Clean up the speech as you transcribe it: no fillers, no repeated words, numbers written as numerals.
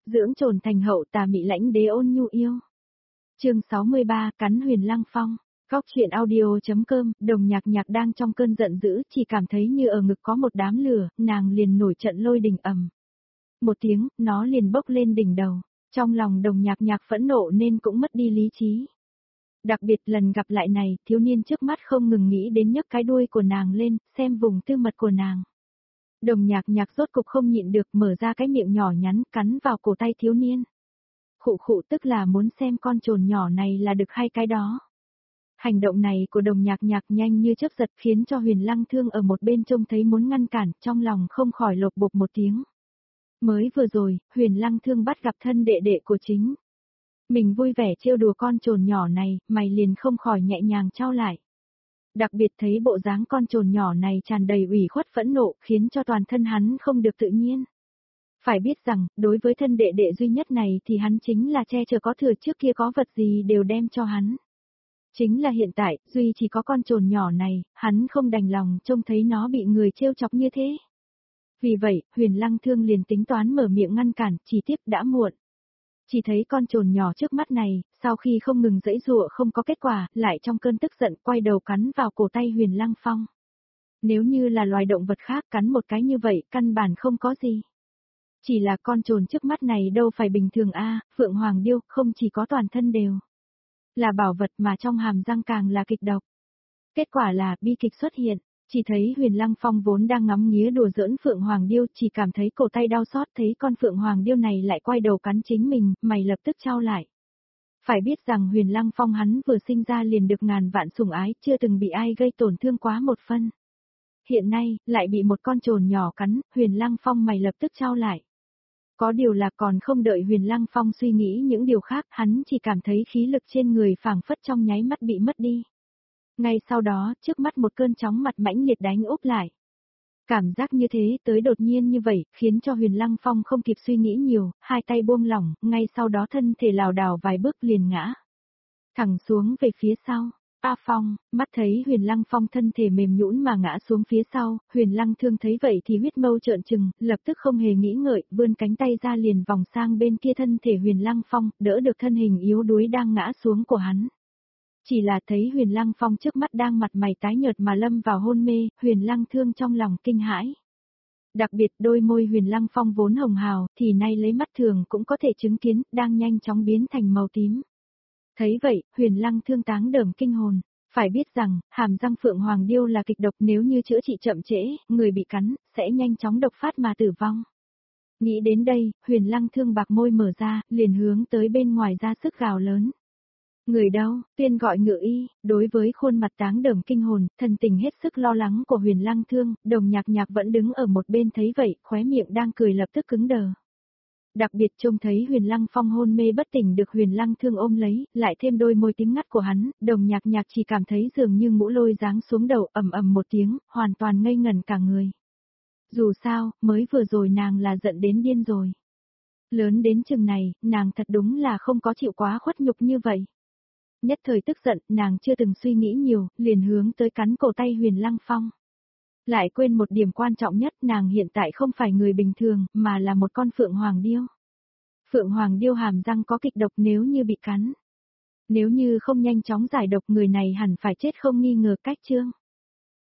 Dưỡng trồn thành hậu, tà mị lãnh đế ôn nhu yêu. Chương 63, cắn Huyền Lăng Phong. Góc truyện audio.com. Đồng Nhạc Nhạc đang trong cơn giận dữ, chỉ cảm thấy như ở ngực có một đám lửa, nàng liền nổi trận lôi đình ầm. Một tiếng, nó liền bốc lên đỉnh đầu. Trong lòng Đồng Nhạc Nhạc phẫn nộ nên cũng mất đi lý trí. Đặc biệt lần gặp lại này, thiếu niên trước mắt không ngừng nghĩ đến nhấc cái đuôi của nàng lên, xem vùng tư mật của nàng. Đồng Nhạc Nhạc rốt cục không nhịn được, mở ra cái miệng nhỏ nhắn, cắn vào cổ tay thiếu niên. Khụ khụ, tức là muốn xem con trồn nhỏ này là đực hay cái đó. Hành động này của Đồng Nhạc Nhạc nhanh như chớp giật khiến cho Huyền Lăng Thương ở một bên trông thấy muốn ngăn cản, trong lòng không khỏi lột bột một tiếng. Mới vừa rồi, Huyền Lăng Thương bắt gặp thân đệ đệ của chính mình vui vẻ trêu đùa con trồn nhỏ này, mày liền không khỏi nhẹ nhàng trao lại. Đặc biệt thấy bộ dáng con trồn nhỏ này tràn đầy ủy khuất phẫn nộ, khiến cho toàn thân hắn không được tự nhiên. Phải biết rằng, đối với thân đệ đệ duy nhất này thì hắn chính là che chở có thừa, trước kia có vật gì đều đem cho hắn. Chính là hiện tại, duy chỉ có con trồn nhỏ này, hắn không đành lòng trông thấy nó bị người trêu chọc như thế. Vì vậy, Huyền Lăng Thương liền tính toán mở miệng ngăn cản, chỉ tiếc đã muộn. Chỉ thấy con trồn nhỏ trước mắt này, sau khi không ngừng giãy giụa không có kết quả, lại trong cơn tức giận quay đầu cắn vào cổ tay Huyền Lăng Phong. Nếu như là loài động vật khác cắn một cái như vậy, căn bản không có gì. Chỉ là con trồn trước mắt này đâu phải bình thường a, Phượng Hoàng Điêu không chỉ có toàn thân đều là bảo vật mà trong hàm răng càng là kịch độc. Kết quả là bi kịch xuất hiện, chỉ thấy Huyền Lăng Phong vốn đang ngắm nghía đùa giỡn Phượng Hoàng Điêu, chỉ cảm thấy cổ tay đau xót, thấy con Phượng Hoàng Điêu này lại quay đầu cắn chính mình, mày lập tức trao lại. Phải biết rằng Huyền Lăng Phong hắn vừa sinh ra liền được ngàn vạn sủng ái, chưa từng bị ai gây tổn thương quá một phân. Hiện nay, lại bị một con trồn nhỏ cắn, Huyền Lăng Phong mày lập tức trao lại. Có điều là còn không đợi Huyền Lăng Phong suy nghĩ những điều khác, hắn chỉ cảm thấy khí lực trên người phảng phất trong nháy mắt bị mất đi. Ngay sau đó, trước mắt một cơn chóng mặt mãnh liệt đánh úp lại. Cảm giác như thế tới đột nhiên như vậy, khiến cho Huyền Lăng Phong không kịp suy nghĩ nhiều, hai tay buông lỏng, ngay sau đó thân thể lảo đảo vài bước liền ngã thẳng xuống về phía sau. A Phong, mắt thấy Huyền Lăng Phong thân thể mềm nhũn mà ngã xuống phía sau, Huyền Lăng Thương thấy vậy thì huyết mâu trợn trừng, lập tức không hề nghĩ ngợi, vươn cánh tay ra liền vòng sang bên kia thân thể Huyền Lăng Phong, đỡ được thân hình yếu đuối đang ngã xuống của hắn. Chỉ là thấy Huyền Lăng Phong trước mắt đang mặt mày tái nhợt mà lâm vào hôn mê, Huyền Lăng Thương trong lòng kinh hãi. Đặc biệt đôi môi Huyền Lăng Phong vốn hồng hào, thì nay lấy mắt thường cũng có thể chứng kiến, đang nhanh chóng biến thành màu tím. Thấy vậy, Huyền Lăng Thương táng đờm kinh hồn. Phải biết rằng, hàm răng Phượng Hoàng Điêu là kịch độc, nếu như chữa trị chậm trễ, người bị cắn, sẽ nhanh chóng độc phát mà tử vong. Nghĩ đến đây, Huyền Lăng Thương bạc môi mở ra, liền hướng tới bên ngoài ra sức gào lớn. Người đâu, tiên gọi ngự y. Đối với khuôn mặt táng đờm kinh hồn, thần tình hết sức lo lắng của Huyền Lăng Thương, Đồng Nhạc Nhạc vẫn đứng ở một bên thấy vậy, khóe miệng đang cười lập tức cứng đờ. Đặc biệt trông thấy Huyền Lăng Phong hôn mê bất tỉnh được Huyền Lăng Thương ôm lấy, lại thêm đôi môi tím ngắt của hắn, Đồng Nhạc Nhạc chỉ cảm thấy dường như mũ lôi giáng xuống đầu, ầm ầm một tiếng, hoàn toàn ngây ngẩn cả người. Dù sao, mới vừa rồi nàng là giận đến điên rồi. Lớn đến chừng này, nàng thật đúng là không có chịu quá khuất nhục như vậy. Nhất thời tức giận, nàng chưa từng suy nghĩ nhiều, liền hướng tới cắn cổ tay Huyền Lăng Phong. Lại quên một điểm quan trọng nhất, nàng hiện tại không phải người bình thường, mà là một con Phượng Hoàng Điêu. Phượng Hoàng Điêu hàm răng có kịch độc, nếu như bị cắn. Nếu như không nhanh chóng giải độc, người này hẳn phải chết không nghi ngờ cách chương.